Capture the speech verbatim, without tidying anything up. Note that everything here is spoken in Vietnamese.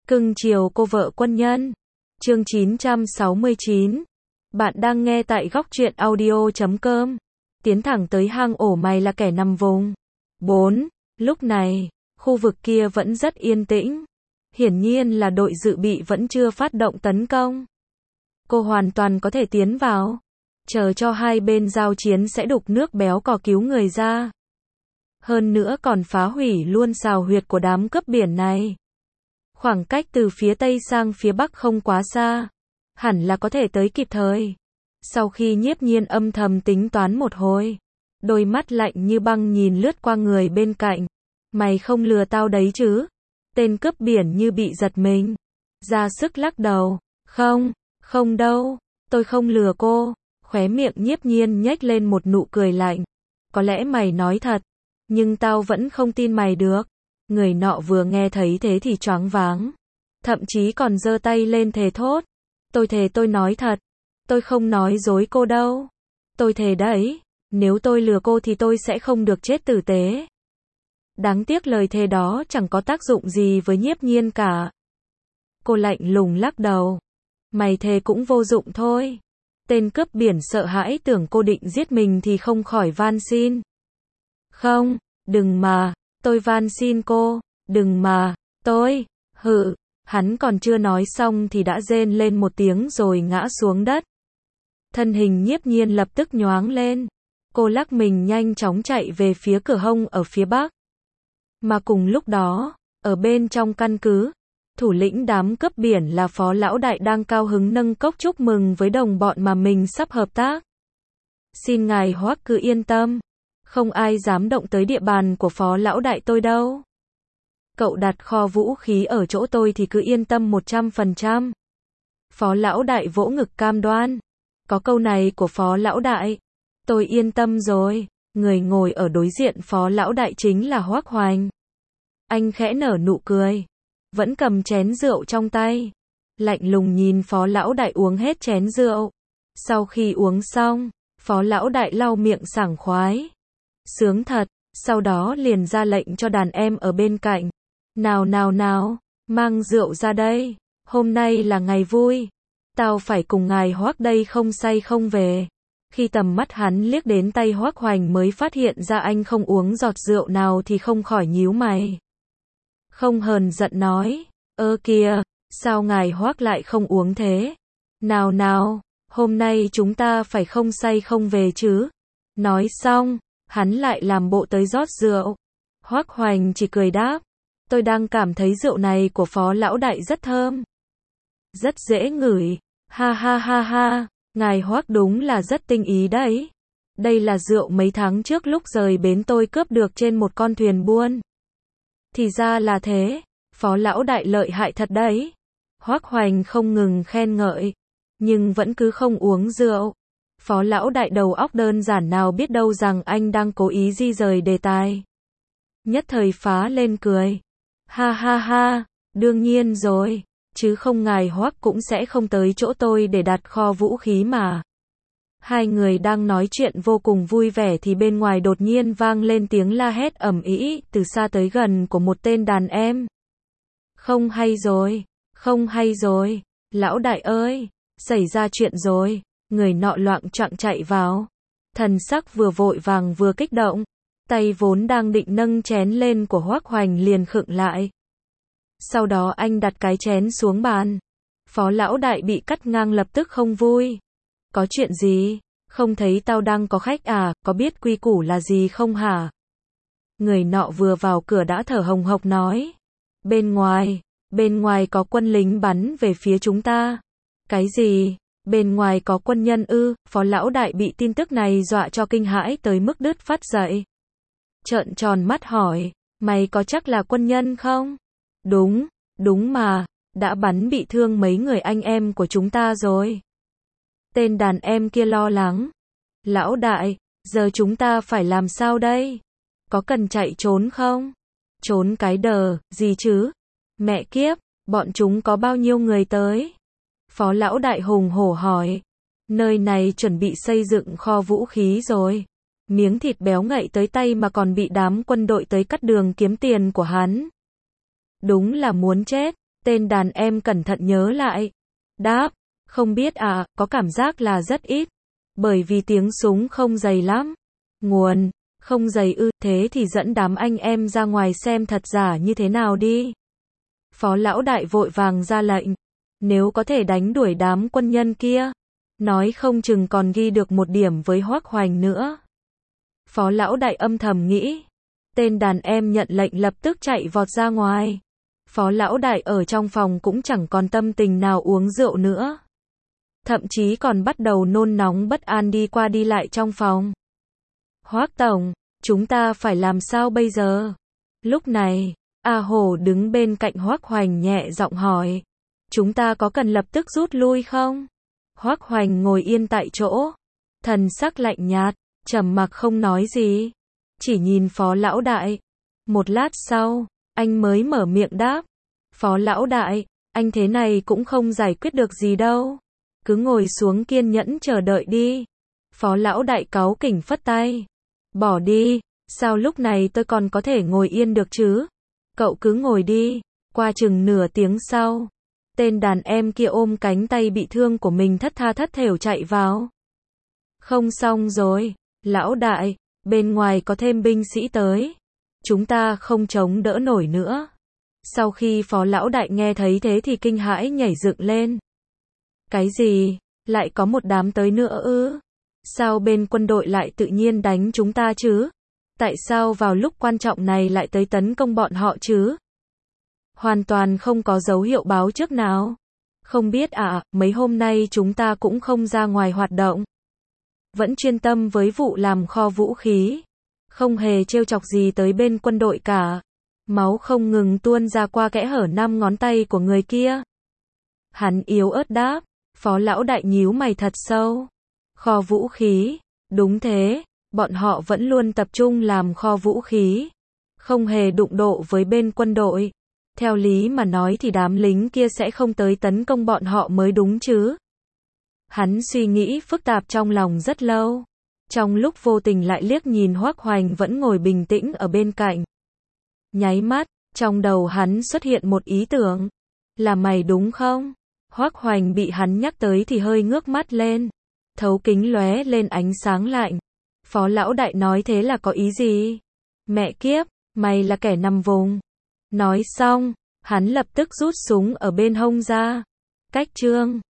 Cưng chiều cô vợ quân nhân. Chương chín trăm sáu mươi chín. Bạn đang nghe tại góc truyện audio chấm com. Tiến thẳng tới hang ổ mày là kẻ nằm vùng. bốn. Lúc này, khu vực kia vẫn rất yên tĩnh. Hiển nhiên là đội dự bị vẫn chưa phát động tấn công. Cô hoàn toàn có thể tiến vào. Chờ cho hai bên giao chiến sẽ đục nước béo cò cứu người ra. Hơn nữa còn phá hủy luôn xào huyệt của đám cướp biển này. Khoảng cách từ phía tây sang phía bắc không quá xa. Hẳn là có thể tới kịp thời. Sau khi Nhiếp Nhiên âm thầm tính toán một hồi, đôi mắt lạnh như băng nhìn lướt qua người bên cạnh. Mày không lừa tao đấy chứ? Tên cướp biển như bị giật mình. Ra sức lắc đầu. Không, không đâu, tôi không lừa cô. Khóe miệng Nhiếp Nhiên nhếch lên một nụ cười lạnh. Có lẽ mày nói thật, nhưng tao vẫn không tin mày được. Người nọ vừa nghe thấy thế thì choáng váng. Thậm chí còn giơ tay lên thề thốt. Tôi thề tôi nói thật. Tôi không nói dối cô đâu. Tôi thề đấy. Nếu tôi lừa cô thì tôi sẽ không được chết tử tế. Đáng tiếc lời thề đó chẳng có tác dụng gì với Nhiếp Nhiên cả. Cô lạnh lùng lắc đầu. Mày thề cũng vô dụng thôi. Tên cướp biển sợ hãi tưởng cô định giết mình thì không khỏi van xin. Không, đừng mà. Tôi van xin cô, đừng mà, tôi, hự, hắn còn chưa nói xong thì đã rên lên một tiếng rồi ngã xuống đất. Thân hình Nhiếp Nhiên lập tức nhoáng lên, cô lắc mình nhanh chóng chạy về phía cửa hông ở phía bắc. Mà cùng lúc đó, ở bên trong căn cứ, thủ lĩnh đám cướp biển là Phó Lão Đại đang cao hứng nâng cốc chúc mừng với đồng bọn mà mình sắp hợp tác. Xin ngài Hoắc cứ yên tâm. Không ai dám động tới địa bàn của Phó Lão Đại tôi đâu. Cậu đặt kho vũ khí ở chỗ tôi thì cứ yên tâm một trăm phần trăm. Phó Lão Đại vỗ ngực cam đoan. Có câu này của Phó Lão Đại, tôi yên tâm rồi. Người ngồi ở đối diện Phó Lão Đại chính là Hoắc Hoành. Anh khẽ nở nụ cười, vẫn cầm chén rượu trong tay, lạnh lùng nhìn Phó Lão Đại uống hết chén rượu. Sau khi uống xong, Phó Lão Đại lau miệng sảng khoái. Sướng thật, sau đó liền ra lệnh cho đàn em ở bên cạnh. Nào nào nào, mang rượu ra đây, hôm nay là ngày vui. Tao phải cùng ngài Hoắc đây không say không về. Khi tầm mắt hắn liếc đến tay Hoắc Hoành mới phát hiện ra anh không uống giọt rượu nào thì không khỏi nhíu mày. Không hờn giận nói, ơ kìa, sao ngài Hoắc lại không uống thế? Nào nào, hôm nay chúng ta phải không say không về chứ? Nói xong, hắn lại làm bộ tới rót rượu. Hoắc Hoành chỉ cười đáp, tôi đang cảm thấy rượu này của Phó Lão Đại rất thơm. Rất dễ ngửi, ha ha ha ha, ngài Hoắc đúng là rất tinh ý đấy. Đây là rượu mấy tháng trước lúc rời bến tôi cướp được trên một con thuyền buôn. Thì ra là thế, Phó Lão Đại lợi hại thật đấy. Hoắc Hoành không ngừng khen ngợi, nhưng vẫn cứ không uống rượu. Phó Lão Đại đầu óc đơn giản nào biết đâu rằng anh đang cố ý di rời đề tài. Nhất thời phá lên cười. Ha ha ha, đương nhiên rồi, chứ không ngài Hoắc cũng sẽ không tới chỗ tôi để đặt kho vũ khí mà. Hai người đang nói chuyện vô cùng vui vẻ thì bên ngoài đột nhiên vang lên tiếng la hét ầm ĩ từ xa tới gần của một tên đàn em. Không hay rồi, không hay rồi, Lão Đại ơi, xảy ra chuyện rồi. Người nọ loạng choạng chạy vào. Thần sắc vừa vội vàng vừa kích động. Tay vốn đang định nâng chén lên của Hoắc Hoành liền khựng lại. Sau đó anh đặt cái chén xuống bàn. Phó Lão Đại bị cắt ngang lập tức không vui. Có chuyện gì? Không thấy tao đang có khách à? Có biết quy củ là gì không hả? Người nọ vừa vào cửa đã thở hồng hộc nói. Bên ngoài, bên ngoài có quân lính bắn về phía chúng ta. Cái gì? Bên ngoài có quân nhân ư? Phó Lão Đại bị tin tức này dọa cho kinh hãi tới mức đứt phát dậy. Trợn tròn mắt hỏi, mày có chắc là quân nhân không? Đúng, đúng mà, đã bắn bị thương mấy người anh em của chúng ta rồi. Tên đàn em kia lo lắng. Lão Đại, giờ chúng ta phải làm sao đây? Có cần chạy trốn không? Trốn cái đờ, gì chứ? Mẹ kiếp, bọn chúng có bao nhiêu người tới? Phó Lão Đại hùng hổ hỏi. Nơi này chuẩn bị xây dựng kho vũ khí rồi. Miếng thịt béo ngậy tới tay mà còn bị đám quân đội tới cắt đường kiếm tiền của hắn. Đúng là muốn chết. Tên đàn em cẩn thận nhớ lại. Đáp, không biết à, có cảm giác là rất ít. Bởi vì tiếng súng không dày lắm. Nguồn, không dày ư, thế thì dẫn đám anh em ra ngoài xem thật giả như thế nào đi. Phó lão đại vội vàng ra lệnh. Nếu có thể đánh đuổi đám quân nhân kia, nói không chừng còn ghi được một điểm với Hoắc Hoành nữa. Phó lão đại âm thầm nghĩ. Tên đàn em nhận lệnh lập tức chạy vọt ra ngoài. Phó lão đại ở trong phòng cũng chẳng còn tâm tình nào uống rượu nữa. Thậm chí còn bắt đầu nôn nóng bất an đi qua đi lại trong phòng. Hoắc tổng, chúng ta phải làm sao bây giờ? Lúc này, A Hổ đứng bên cạnh Hoắc Hoành nhẹ giọng hỏi. Chúng ta có cần lập tức rút lui không? Hoắc Hoành ngồi yên tại chỗ. Thần sắc lạnh nhạt, trầm mặc không nói gì. Chỉ nhìn phó lão đại. Một lát sau, anh mới mở miệng đáp. Phó lão đại, anh thế này cũng không giải quyết được gì đâu. Cứ ngồi xuống kiên nhẫn chờ đợi đi. Phó lão đại cáu kỉnh phất tay. Bỏ đi, sao lúc này tôi còn có thể ngồi yên được chứ? Cậu cứ ngồi đi. Qua chừng nửa tiếng sau, tên đàn em kia ôm cánh tay bị thương của mình thất tha thất thểu chạy vào. Không xong rồi, lão đại, bên ngoài có thêm binh sĩ tới. Chúng ta không chống đỡ nổi nữa. Sau khi phó lão đại nghe thấy thế thì kinh hãi nhảy dựng lên. Cái gì? Lại có một đám tới nữa ư? Sao bên quân đội lại tự nhiên đánh chúng ta chứ? Tại sao vào lúc quan trọng này lại tới tấn công bọn họ chứ? Hoàn toàn không có dấu hiệu báo trước nào. Không biết à, mấy hôm nay chúng ta cũng không ra ngoài hoạt động. Vẫn chuyên tâm với vụ làm kho vũ khí. Không hề trêu chọc gì tới bên quân đội cả. Máu không ngừng tuôn ra qua kẽ hở năm ngón tay của người kia. Hắn yếu ớt đáp. Phó lão đại nhíu mày thật sâu. Kho vũ khí. Đúng thế, bọn họ vẫn luôn tập trung làm kho vũ khí. Không hề đụng độ với bên quân đội. Theo lý mà nói thì đám lính kia sẽ không tới tấn công bọn họ mới đúng chứ. Hắn suy nghĩ phức tạp trong lòng rất lâu. Trong lúc vô tình lại liếc nhìn Hoắc Hoành vẫn ngồi bình tĩnh ở bên cạnh. Nháy mắt, trong đầu hắn xuất hiện một ý tưởng. Là mày đúng không? Hoắc Hoành bị hắn nhắc tới thì hơi ngước mắt lên. Thấu kính lóe lên ánh sáng lạnh. Phó lão đại nói thế là có ý gì? Mẹ kiếp, mày là kẻ nằm vùng. Nói xong, hắn lập tức rút súng ở bên hông ra. Cách chương